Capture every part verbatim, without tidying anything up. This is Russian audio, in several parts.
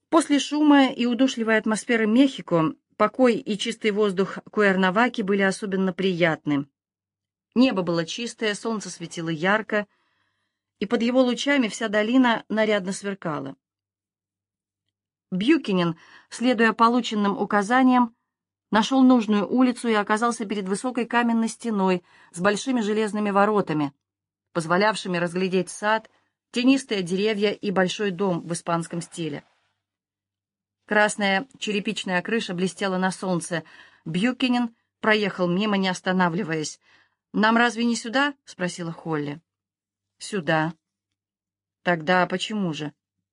После шума и удушливой атмосферы Мехико покой и чистый воздух Куэрнаваки были особенно приятны. Небо было чистое, солнце светило ярко, и под его лучами вся долина нарядно сверкала. Бьюкенен, следуя полученным указаниям, нашел нужную улицу и оказался перед высокой каменной стеной с большими железными воротами, позволявшими разглядеть сад, тенистые деревья и большой дом в испанском стиле. Красная черепичная крыша блестела на солнце. Бьюкенен проехал мимо, не останавливаясь. «Нам разве не сюда?» — спросила Холли. «Сюда». «Тогда почему же?»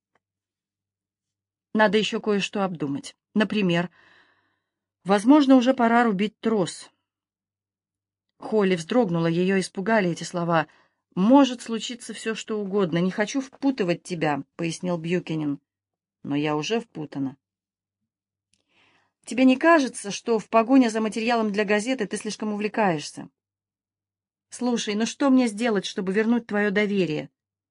«Надо еще кое-что обдумать. Например, возможно, уже пора рубить трос». Холли вздрогнула, ее испугали эти слова. «Может случиться все, что угодно. Не хочу впутывать тебя», — пояснил Бьюкенен. «Но я уже впутана». «Тебе не кажется, что в погоне за материалом для газеты ты слишком увлекаешься? Слушай, ну что мне сделать, чтобы вернуть твое доверие?»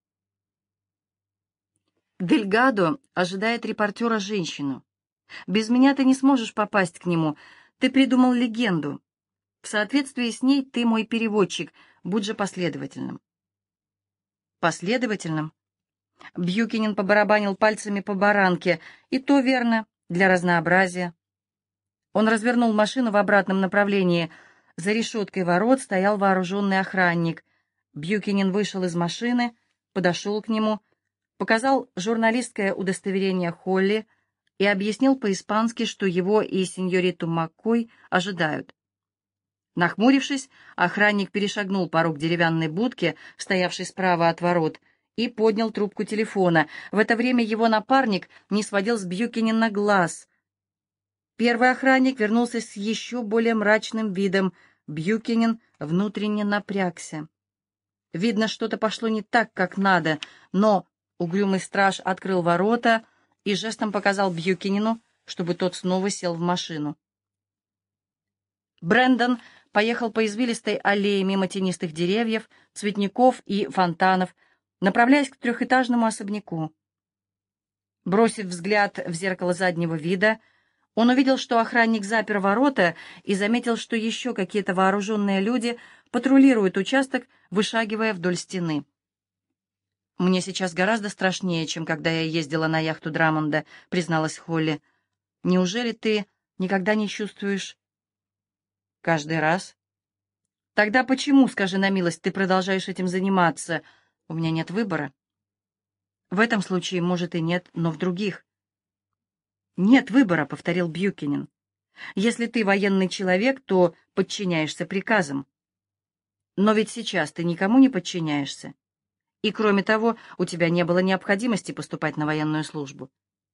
Дельгадо ожидает репортера-женщину. Без меня ты не сможешь попасть к нему. Ты придумал легенду. В соответствии с ней ты мой переводчик. Будь же последовательным. Последовательным? Бьюкенен побарабанил пальцами по баранке. И то верно, для разнообразия. Он развернул машину в обратном направлении. За решеткой ворот стоял вооруженный охранник. Бьюкенен вышел из машины, подошел к нему, показал журналистское удостоверение Холли и объяснил по-испански, что его и сеньориту Маккой ожидают. Нахмурившись, охранник перешагнул порог деревянной будки, стоявшей справа от ворот, и поднял трубку телефона. В это время его напарник не сводил с Бьюкенена глаз. Первый охранник вернулся с еще более мрачным видом. Бьюкенен внутренне напрягся. Видно, что-то пошло не так, как надо, но угрюмый страж открыл ворота и жестом показал Бьюкенену, чтобы тот снова сел в машину. Брэндон поехал по извилистой аллее мимо тенистых деревьев, цветников и фонтанов, направляясь к трехэтажному особняку. Бросив взгляд в зеркало заднего вида, он увидел, что охранник запер ворота, и заметил, что еще какие-то вооруженные люди патрулируют участок, вышагивая вдоль стены. «Мне сейчас гораздо страшнее, чем когда я ездила на яхту Драмонда», — призналась Холли. «Неужели ты никогда не чувствуешь...» «Каждый раз?» «Тогда почему, скажи на милость, ты продолжаешь этим заниматься? У меня нет выбора». «В этом случае, может, и нет, но в других». «Нет выбора», — повторил Бьюкенен. «Если ты военный человек, то подчиняешься приказам. Но ведь сейчас ты никому не подчиняешься. И, кроме того, у тебя не было необходимости поступать на военную службу».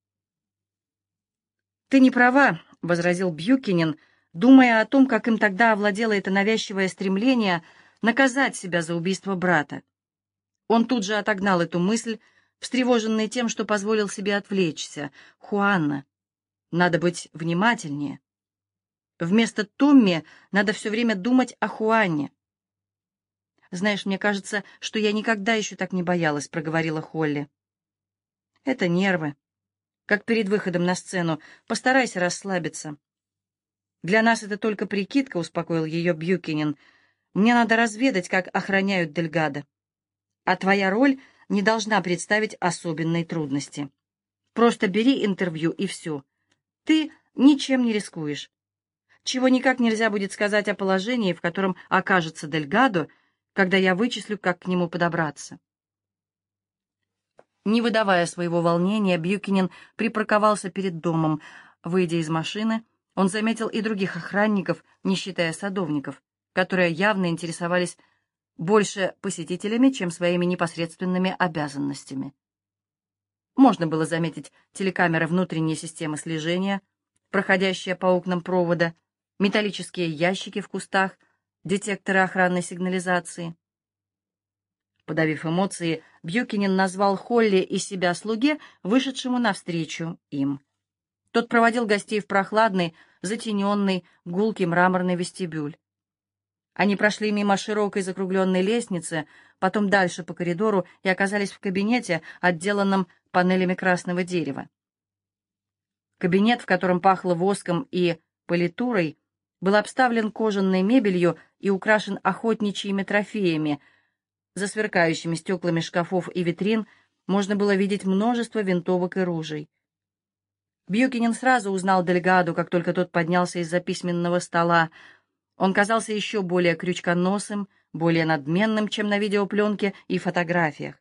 «Ты не права», — возразил Бьюкенен, думая о том, как им тогда овладело это навязчивое стремление наказать себя за убийство брата. Он тут же отогнал эту мысль, встревоженный тем, что позволил себе отвлечься. «Хуанна, надо быть внимательнее. Вместо Томми надо все время думать о Хуанне». «Знаешь, мне кажется, что я никогда еще так не боялась», — проговорила Холли. «Это нервы. Как перед выходом на сцену. Постарайся расслабиться». «Для нас это только прикидка», — успокоил ее Бьюкенен. «Мне надо разведать, как охраняют Дельгадо. А твоя роль не должна представить особенной трудности. Просто бери интервью, и все. Ты ничем не рискуешь. Чего никак нельзя будет сказать о положении, в котором окажется Дельгадо, когда я вычислю, как к нему подобраться». Не выдавая своего волнения, Бьюкенен припарковался перед домом. Выйдя из машины, он заметил и других охранников, не считая садовников, которые явно интересовались больше посетителями, чем своими непосредственными обязанностями. Можно было заметить телекамеры внутренней системы слежения, проходящие по окнам провода, металлические ящики в кустах, детекторы охранной сигнализации. Подавив эмоции, Бьюкенен назвал Холли и себя слуге, вышедшему навстречу им. Тот проводил гостей в прохладный, затененный, гулкий мраморный вестибюль. Они прошли мимо широкой закругленной лестницы, потом дальше по коридору и оказались в кабинете, отделанном панелями красного дерева. Кабинет, в котором пахло воском и политурой, был обставлен кожаной мебелью и украшен охотничьими трофеями. За сверкающими стеклами шкафов и витрин можно было видеть множество винтовок и ружей. Бьюкинен сразу узнал Дельгадо, как только тот поднялся из-за письменного стола. Он казался еще более крючконосым, более надменным, чем на видеопленке и фотографиях.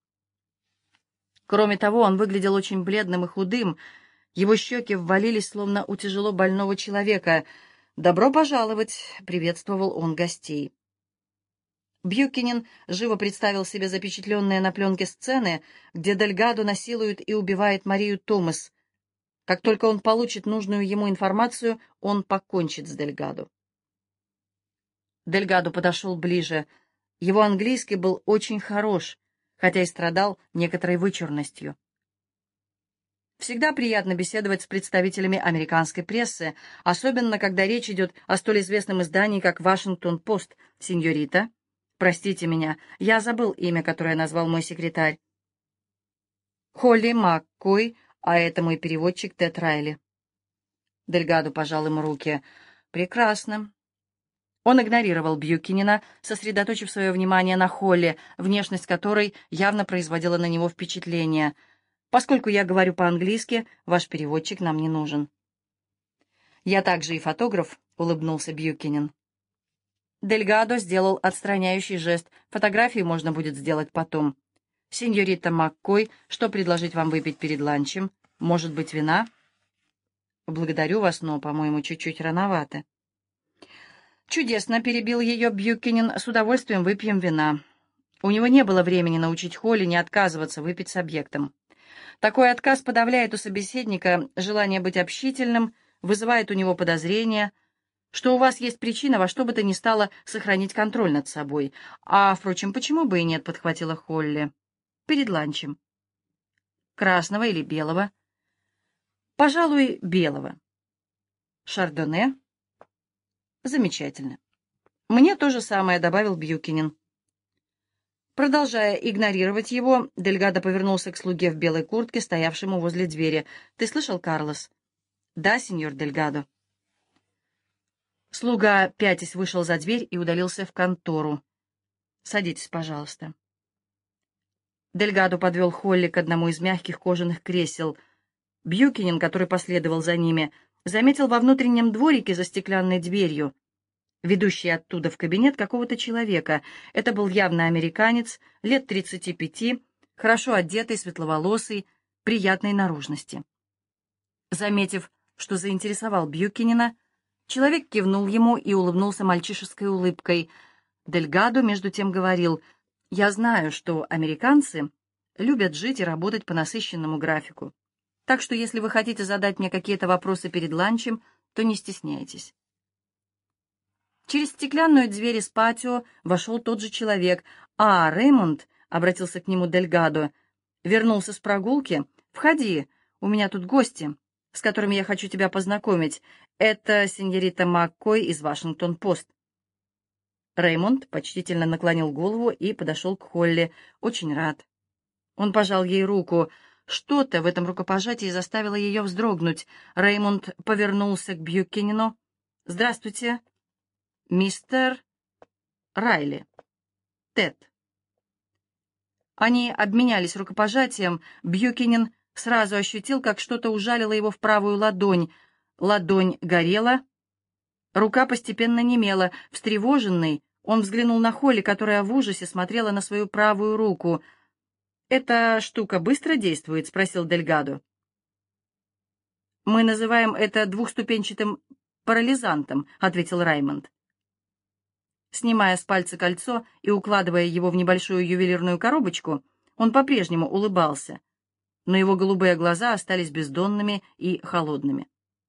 Кроме того, он выглядел очень бледным и худым. Его щеки ввалились, словно у тяжело больного человека. «Добро пожаловать!» — приветствовал он гостей. Бьюкинен живо представил себе запечатленные на пленке сцены, где Дельгадо насилует и убивает Марию Томас. Как только он получит нужную ему информацию, он покончит с Дельгадо. Дельгадо подошел ближе. Его английский был очень хорош, хотя и страдал некоторой вычурностью. Всегда приятно беседовать с представителями американской прессы, особенно когда речь идет о столь известном издании, как «Вашингтон-Пост», сеньорита. Простите меня, я забыл имя, которое назвал мой секретарь. Холли Маккой, а это мой переводчик Тед Райли. Дельгадо пожал ему руки. Прекрасно. Он игнорировал Бьюкинена, сосредоточив свое внимание на Холли, внешность которой явно производила на него впечатление. Поскольку я говорю по-английски, ваш переводчик нам не нужен. Я также и фотограф, улыбнулся Бьюкинен. Дельгадо сделал отстраняющий жест. Фотографии можно будет сделать потом. Сеньорита Маккой, что предложить вам выпить перед ланчем? Может быть, вина? Благодарю вас, но, по-моему, чуть-чуть рановато. Чудесно, перебил ее Бьюкинен, с удовольствием выпьем вина. У него не было времени научить Холли не отказываться выпить с объектом. Такой отказ подавляет у собеседника желание быть общительным, вызывает у него подозрение, что у вас есть причина во что бы то ни стало сохранить контроль над собой. А, впрочем, почему бы и нет, подхватила Холли. Перед ланчем. Красного или белого? Пожалуй, белого. Шардоне? Замечательно. Мне то же самое, добавил Бьюкинен. Продолжая игнорировать его, Дельгадо повернулся к слуге в белой куртке, стоявшему возле двери. «Ты слышал, Карлос?» «Да, сеньор Дельгадо». Слуга, пятясь, вышел за дверь и удалился в контору. «Садитесь, пожалуйста». Дельгадо подвел Холли к одному из мягких кожаных кресел. Бьюкинен, который последовал за ними, заметил во внутреннем дворике за стеклянной дверью, ведущий оттуда в кабинет какого-то человека. Это был явно американец, лет тридцати пяти, хорошо одетый, светловолосый, приятной наружности. Заметив, что заинтересовал Бьюкинена, человек кивнул ему и улыбнулся мальчишеской улыбкой. Дельгадо между тем говорил: «Я знаю, что американцы любят жить и работать по насыщенному графику, так что если вы хотите задать мне какие-то вопросы перед ланчем, то не стесняйтесь». Через стеклянную дверь из патио вошел тот же человек. «А, Реймонд», — обратился к нему Дельгадо, — «вернулся с прогулки? Входи, у меня тут гости, с которыми я хочу тебя познакомить. Это сеньорита Маккой из Вашингтон-Пост». Реймонд почтительно наклонил голову и подошел к Холли. «Очень рад». Он пожал ей руку. Что-то в этом рукопожатии заставило ее вздрогнуть. Реймонд повернулся к Бьюкинену. «Здравствуйте, мистер Райли. Тед». Они обменялись рукопожатием. Бьюкинен сразу ощутил, как что-то ужалило его в правую ладонь. Ладонь горела, рука постепенно немела. Встревоженный, он взглянул на Холли, которая в ужасе смотрела на свою правую руку. «Эта штука быстро действует?» — спросил Дельгадо. «Мы называем это двухступенчатым парализантом», — ответил Раймонд. Снимая с пальца кольцо и укладывая его в небольшую ювелирную коробочку, он по-прежнему улыбался, но его голубые глаза остались бездонными и холодными.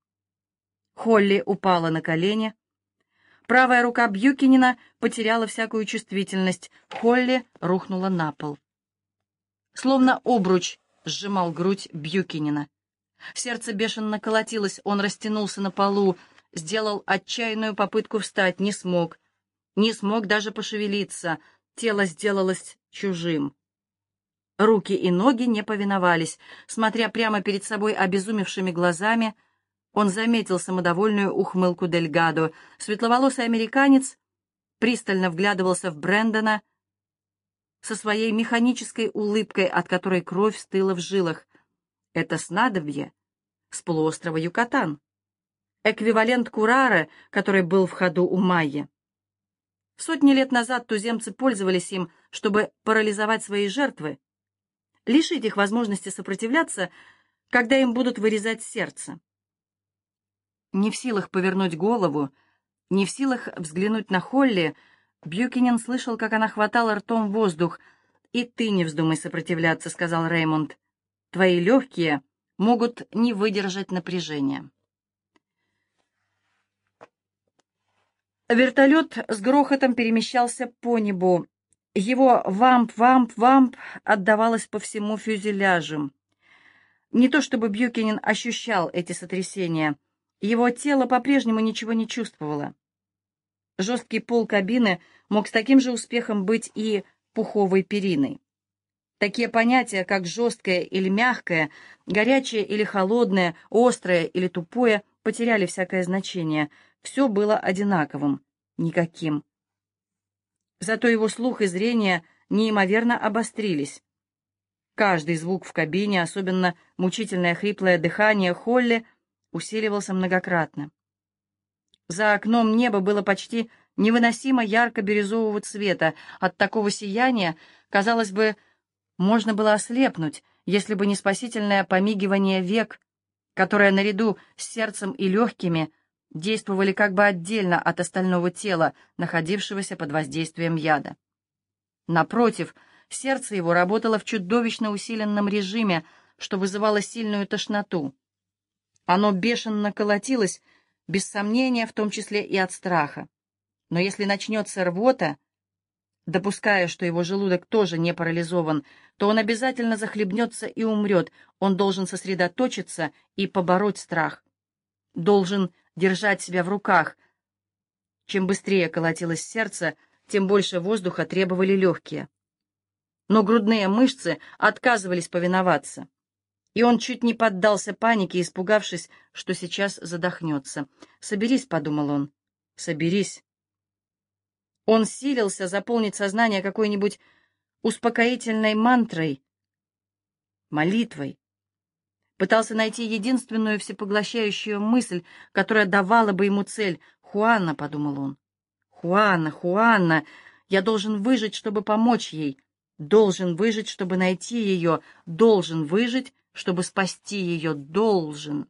Холли упала на колени. Правая рука Бьюкинена потеряла всякую чувствительность. Холли рухнула на пол. Словно обруч сжимал грудь Бьюкинена. Сердце бешено колотилось, он растянулся на полу, сделал отчаянную попытку встать, не смог. Не смог даже пошевелиться, тело сделалось чужим. Руки и ноги не повиновались. Смотря прямо перед собой обезумевшими глазами, он заметил самодовольную ухмылку Дельгадо. Светловолосый американец пристально вглядывался в Брэндона со своей механической улыбкой, от которой кровь стыла в жилах. Это снадобье с полуострова Юкатан. Эквивалент курара, который был в ходу у майя. Сотни лет назад туземцы пользовались им, чтобы парализовать свои жертвы, лишить их возможности сопротивляться, когда им будут вырезать сердце. Не в силах повернуть голову, не в силах взглянуть на Холли, Бьюкинен слышал, как она хватала ртом воздух. «И ты не вздумай сопротивляться», — сказал Реймонд. «Твои легкие могут не выдержать напряжения». Вертолет с грохотом перемещался по небу. Его вамп-вамп-вамп отдавалось по всему фюзеляжу. Не то чтобы Бьюкинен ощущал эти сотрясения. Его тело по-прежнему ничего не чувствовало. Жесткий пол кабины мог с таким же успехом быть и пуховой периной. Такие понятия, как жесткое или мягкое, горячее или холодное, острое или тупое, потеряли всякое значение. Все было одинаковым, никаким. Зато его слух и зрение неимоверно обострились. Каждый звук в кабине, особенно мучительное хриплое дыхание Холли, усиливался многократно. За окном небо было почти невыносимо ярко-бирюзового цвета. От такого сияния, казалось бы, можно было ослепнуть, если бы не спасительное помигивание век, которое наряду с сердцем и легкими действовали как бы отдельно от остального тела, находившегося под воздействием яда. Напротив, сердце его работало в чудовищно усиленном режиме, что вызывало сильную тошноту. Оно бешено колотилось, без сомнения, в том числе и от страха. Но если начнется рвота, допуская, что его желудок тоже не парализован, то он обязательно захлебнется и умрет. Он должен сосредоточиться и побороть страх. Должен держать себя в руках. Чем быстрее колотилось сердце, тем больше воздуха требовали легкие. Но грудные мышцы отказывались повиноваться. И он чуть не поддался панике, испугавшись, что сейчас задохнется. «Соберись», — подумал он, — «соберись». Он силился заполнить сознание какой-нибудь успокоительной мантрой, молитвой. Пытался найти единственную всепоглощающую мысль, которая давала бы ему цель. «Хуанна», — подумал он, — «Хуанна, Хуанна, я должен выжить, чтобы помочь ей, должен выжить, чтобы найти ее, должен выжить, чтобы спасти ее, должен».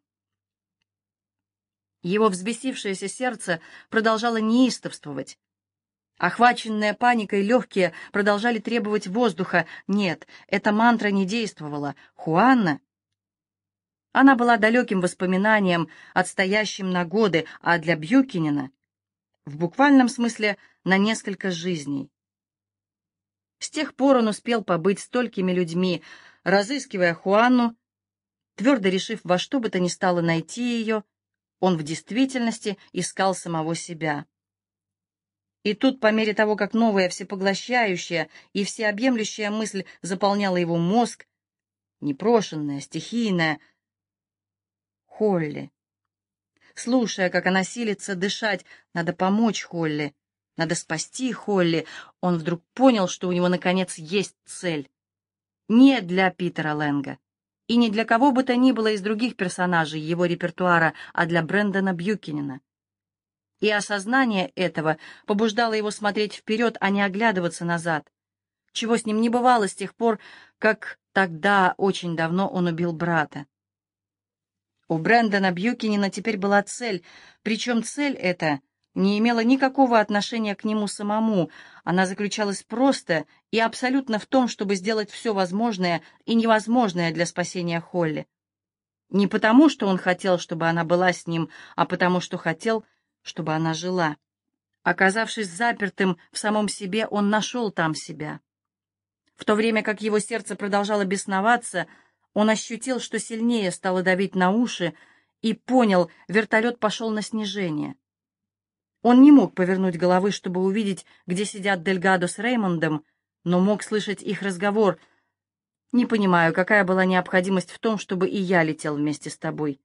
Его взбесившееся сердце продолжало неистовствовать. Охваченные паникой легкие продолжали требовать воздуха. Нет, эта мантра не действовала. Хуанна? Она была далеким воспоминанием, отстоящим на годы, а для Бьюкинена, в буквальном смысле, на несколько жизней. С тех пор он успел побыть столькими людьми, разыскивая Хуанну, твердо решив во что бы то ни стало найти ее, он в действительности искал самого себя. И тут, по мере того, как новая всепоглощающая и всеобъемлющая мысль заполняла его мозг, непрошенная, стихийная, Холли. Слушая, как она силится дышать, надо помочь Холли, надо спасти Холли, он вдруг понял, что у него, наконец, есть цель. Не для Питера Лэнга и не для кого бы то ни было из других персонажей его репертуара, а для Брэндона Бьюкинена. И осознание этого побуждало его смотреть вперед, а не оглядываться назад, чего с ним не бывало с тех пор, как тогда, очень давно, он убил брата. У Брэндона Бьюкинена теперь была цель, причем цель эта не имела никакого отношения к нему самому, она заключалась просто и абсолютно в том, чтобы сделать все возможное и невозможное для спасения Холли. Не потому, что он хотел, чтобы она была с ним, а потому, что хотел, чтобы она жила. Оказавшись запертым в самом себе, он нашел там себя. В то время как его сердце продолжало бесноваться, он ощутил, что сильнее стало давить на уши, и понял, вертолет пошел на снижение. Он не мог повернуть головы, чтобы увидеть, где сидят Дельгадо с Реймондом, но мог слышать их разговор. Не понимаю, какая была необходимость в том, чтобы и я летел вместе с тобой.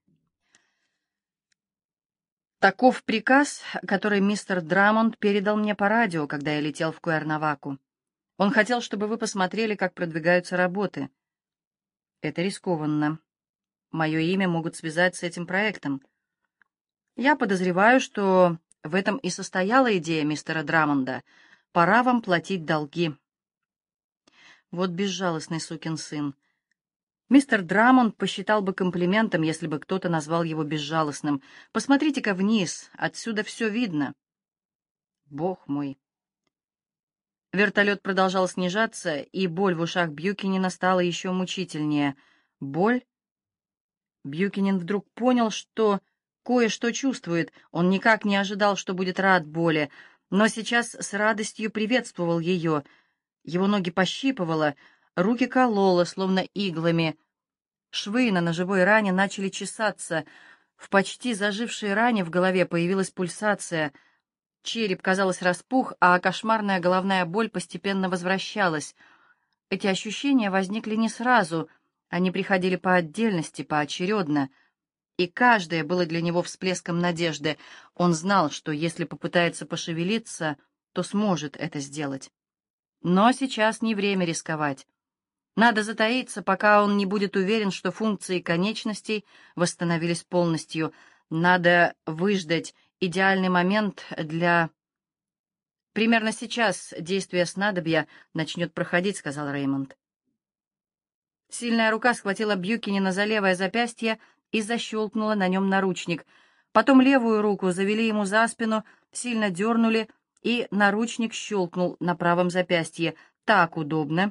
Таков приказ, который мистер Драмонд передал мне по радио, когда я летел в Куэрнаваку. Он хотел, чтобы вы посмотрели, как продвигаются работы. Это рискованно. Мое имя могут связать с этим проектом. Я подозреваю, что в этом и состояла идея мистера Драмонда. Пора вам платить долги. Вот безжалостный сукин сын. Мистер Драмонд посчитал бы комплиментом, если бы кто-то назвал его безжалостным. Посмотрите-ка вниз, отсюда все видно. Бог мой. Вертолет продолжал снижаться, и боль в ушах Бьюкинена стала еще мучительнее. Боль? Бьюкинен вдруг понял, что кое-что чувствует. Он никак не ожидал, что будет рад боли, но сейчас с радостью приветствовал ее. Его ноги пощипывало, руки кололо, словно иглами. Швы на ножевой ране начали чесаться. В почти зажившей ране в голове появилась пульсация. Череп, казалось, распух, а кошмарная головная боль постепенно возвращалась. Эти ощущения возникли не сразу, они приходили по отдельности, поочередно. И каждое было для него всплеском надежды. Он знал, что если попытается пошевелиться, то сможет это сделать. Но сейчас не время рисковать. Надо затаиться, пока он не будет уверен, что функции конечностей восстановились полностью. Надо выждать идеальный момент для... «Примерно сейчас действие снадобья начнет проходить», — сказал Реймонд. Сильная рука схватила Бьюкинена за левое запястье и защелкнула на нем наручник. Потом левую руку завели ему за спину, сильно дернули, и наручник щелкнул на правом запястье. Так удобно.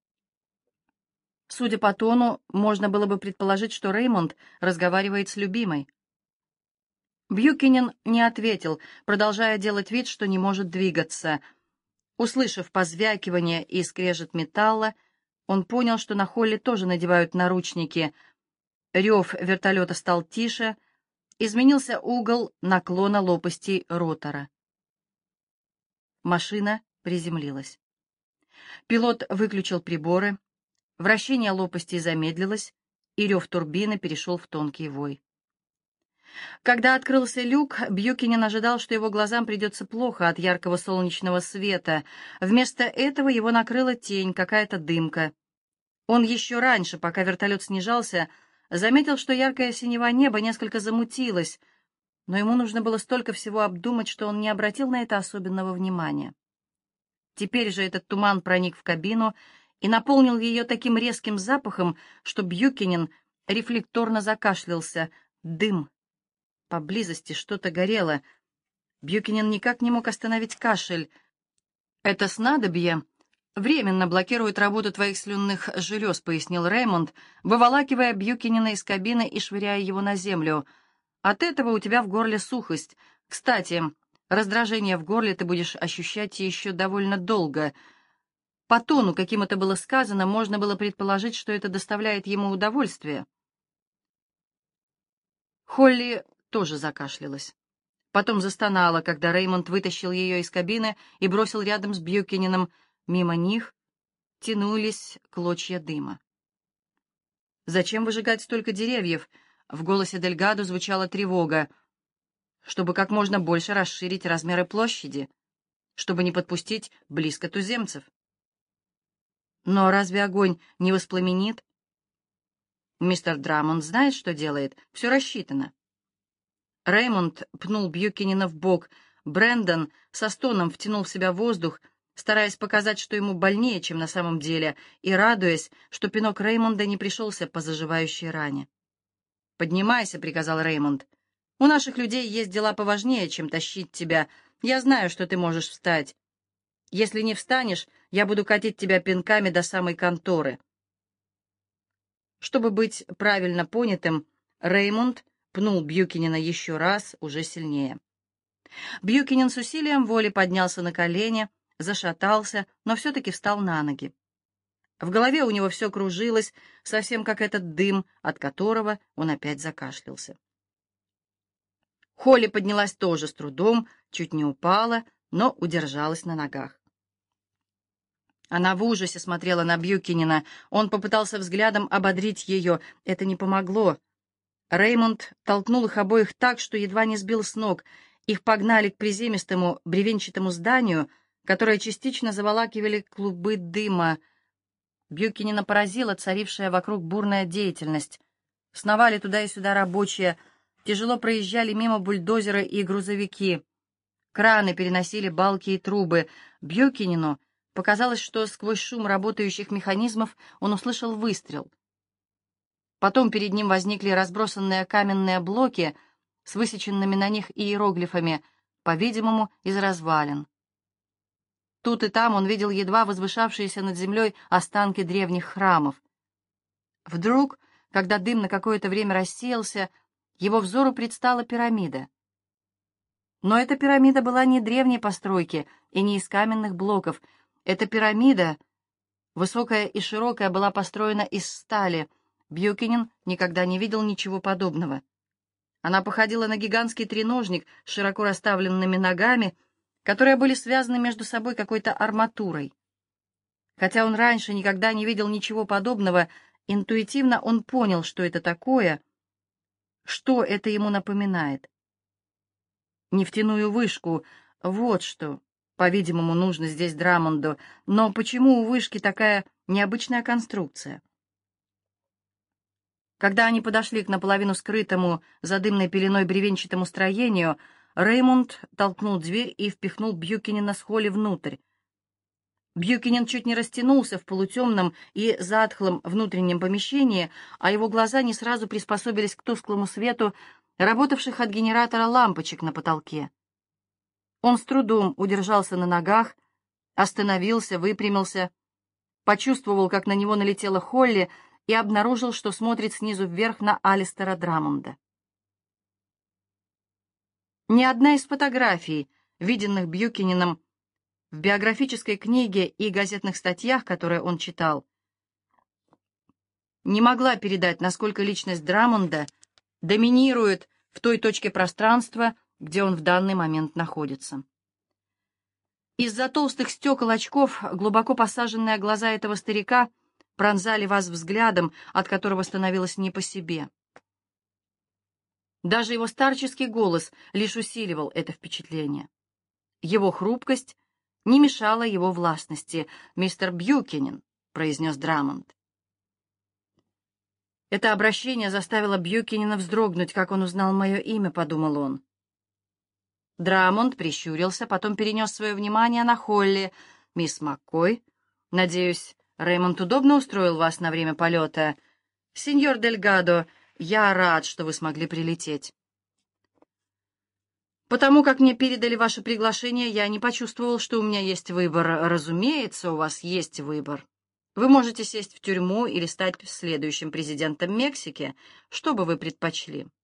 Судя по тону, можно было бы предположить, что Реймонд разговаривает с любимой. Бьюкинен не ответил, продолжая делать вид, что не может двигаться. Услышав позвякивание и скрежет металла, он понял, что на холле тоже надевают наручники. Рев вертолета стал тише, изменился угол наклона лопастей ротора. Машина приземлилась. Пилот выключил приборы, вращение лопастей замедлилось, и рев турбины перешел в тонкий вой. Когда открылся люк, Бьюкинен ожидал, что его глазам придется плохо от яркого солнечного света. Вместо этого его накрыла тень, какая-то дымка. Он еще раньше, пока вертолет снижался, заметил, что яркое синева неба несколько замутилось, но ему нужно было столько всего обдумать, что он не обратил на это особенного внимания. Теперь же этот туман проник в кабину и наполнил ее таким резким запахом, что Бьюкинен рефлекторно закашлялся. Дым. Поблизости что-то горело. Бьюкинен никак не мог остановить кашель. «Это снадобье временно блокирует работу твоих слюнных желез», — пояснил Реймонд, выволакивая Бьюкинена из кабины и швыряя его на землю. «От этого у тебя в горле сухость. Кстати, раздражение в горле ты будешь ощущать еще довольно долго». По тону, каким это было сказано, можно было предположить, что это доставляет ему удовольствие. Холли тоже закашлялась. Потом застонала, когда Реймонд вытащил ее из кабины и бросил рядом с Бьюкиненом. Мимо них тянулись клочья дыма. «Зачем выжигать столько деревьев?» В голосе Дельгадо звучала тревога. «Чтобы как можно больше расширить размеры площади, чтобы не подпустить близко туземцев». «Но разве огонь не воспламенит?» «Мистер Драмонд знает, что делает. Все рассчитано». Реймонд пнул Бьюкинена в бок. Брэндон со стоном втянул в себя воздух, стараясь показать, что ему больнее, чем на самом деле, и радуясь, что пинок Реймонда не пришелся по заживающей ране. «Поднимайся», — приказал Реймонд. «У наших людей есть дела поважнее, чем тащить тебя. Я знаю, что ты можешь встать. Если не встанешь, я буду катить тебя пинками до самой конторы». Чтобы быть правильно понятым, Реймонд пнул Бьюкинена еще раз, уже сильнее. Бьюкинен с усилием воли поднялся на колени, зашатался, но все-таки встал на ноги. В голове у него все кружилось, совсем как этот дым, от которого он опять закашлялся. Холли поднялась тоже с трудом, чуть не упала, но удержалась на ногах. Она в ужасе смотрела на Бьюкинена. Он попытался взглядом ободрить ее. Это не помогло. Реймонд толкнул их обоих так, что едва не сбил с ног. Их погнали к приземистому бревенчатому зданию, которое частично заволакивали клубы дыма. Бьюкинена поразила царившая вокруг бурная деятельность. Сновали туда и сюда рабочие, тяжело проезжали мимо бульдозеры и грузовики. Краны переносили балки и трубы. Бьюкинену показалось, что сквозь шум работающих механизмов он услышал выстрел. Потом перед ним возникли разбросанные каменные блоки с высеченными на них иероглифами, по-видимому, из развалин. Тут и там он видел едва возвышавшиеся над землей останки древних храмов. Вдруг, когда дым на какое-то время рассеялся, его взору предстала пирамида. Но эта пирамида была не древней постройки и не из каменных блоков. Эта пирамида, высокая и широкая, была построена из стали. Бьюкинен никогда не видел ничего подобного. Она походила на гигантский треножник с широко расставленными ногами, которые были связаны между собой какой-то арматурой. Хотя он раньше никогда не видел ничего подобного, интуитивно он понял, что это такое, что это ему напоминает. Нефтяную вышку, вот что, по-видимому, нужно здесь Драмонду. Но почему у вышки такая необычная конструкция? Когда они подошли к наполовину скрытому за дымной пеленой бревенчатому строению, Реймонд толкнул дверь и впихнул Бьюкинена с Холли внутрь. Бьюкинен чуть не растянулся в полутемном и затхлом внутреннем помещении, а его глаза не сразу приспособились к тусклому свету работавших от генератора лампочек на потолке. Он с трудом удержался на ногах, остановился, выпрямился, почувствовал, как на него налетела Холли, и обнаружил, что смотрит снизу вверх на Алистера Драмонда. Ни одна из фотографий, виденных Бьюкиненом в биографической книге и газетных статьях, которые он читал, не могла передать, насколько личность Драмонда доминирует в той точке пространства, где он в данный момент находится. Из-за толстых стекол очков глубоко посаженные глаза этого старика пронзали вас взглядом, от которого становилось не по себе. Даже его старческий голос лишь усиливал это впечатление. Его хрупкость не мешала его властности. «Мистер Бьюкинен», — произнес Драмонд. Это обращение заставило Бьюкинена вздрогнуть, как он узнал мое имя, — подумал он. Драмонд прищурился, потом перенес свое внимание на Холли. «Мисс Маккой, надеюсь, Реймонд удобно устроил вас на время полета? Сеньор Дельгадо, я рад, что вы смогли прилететь. Потому как мне передали ваше приглашение, я не почувствовал, что у меня есть выбор. Разумеется, у вас есть выбор. Вы можете сесть в тюрьму или стать следующим президентом Мексики. Что бы вы предпочли?»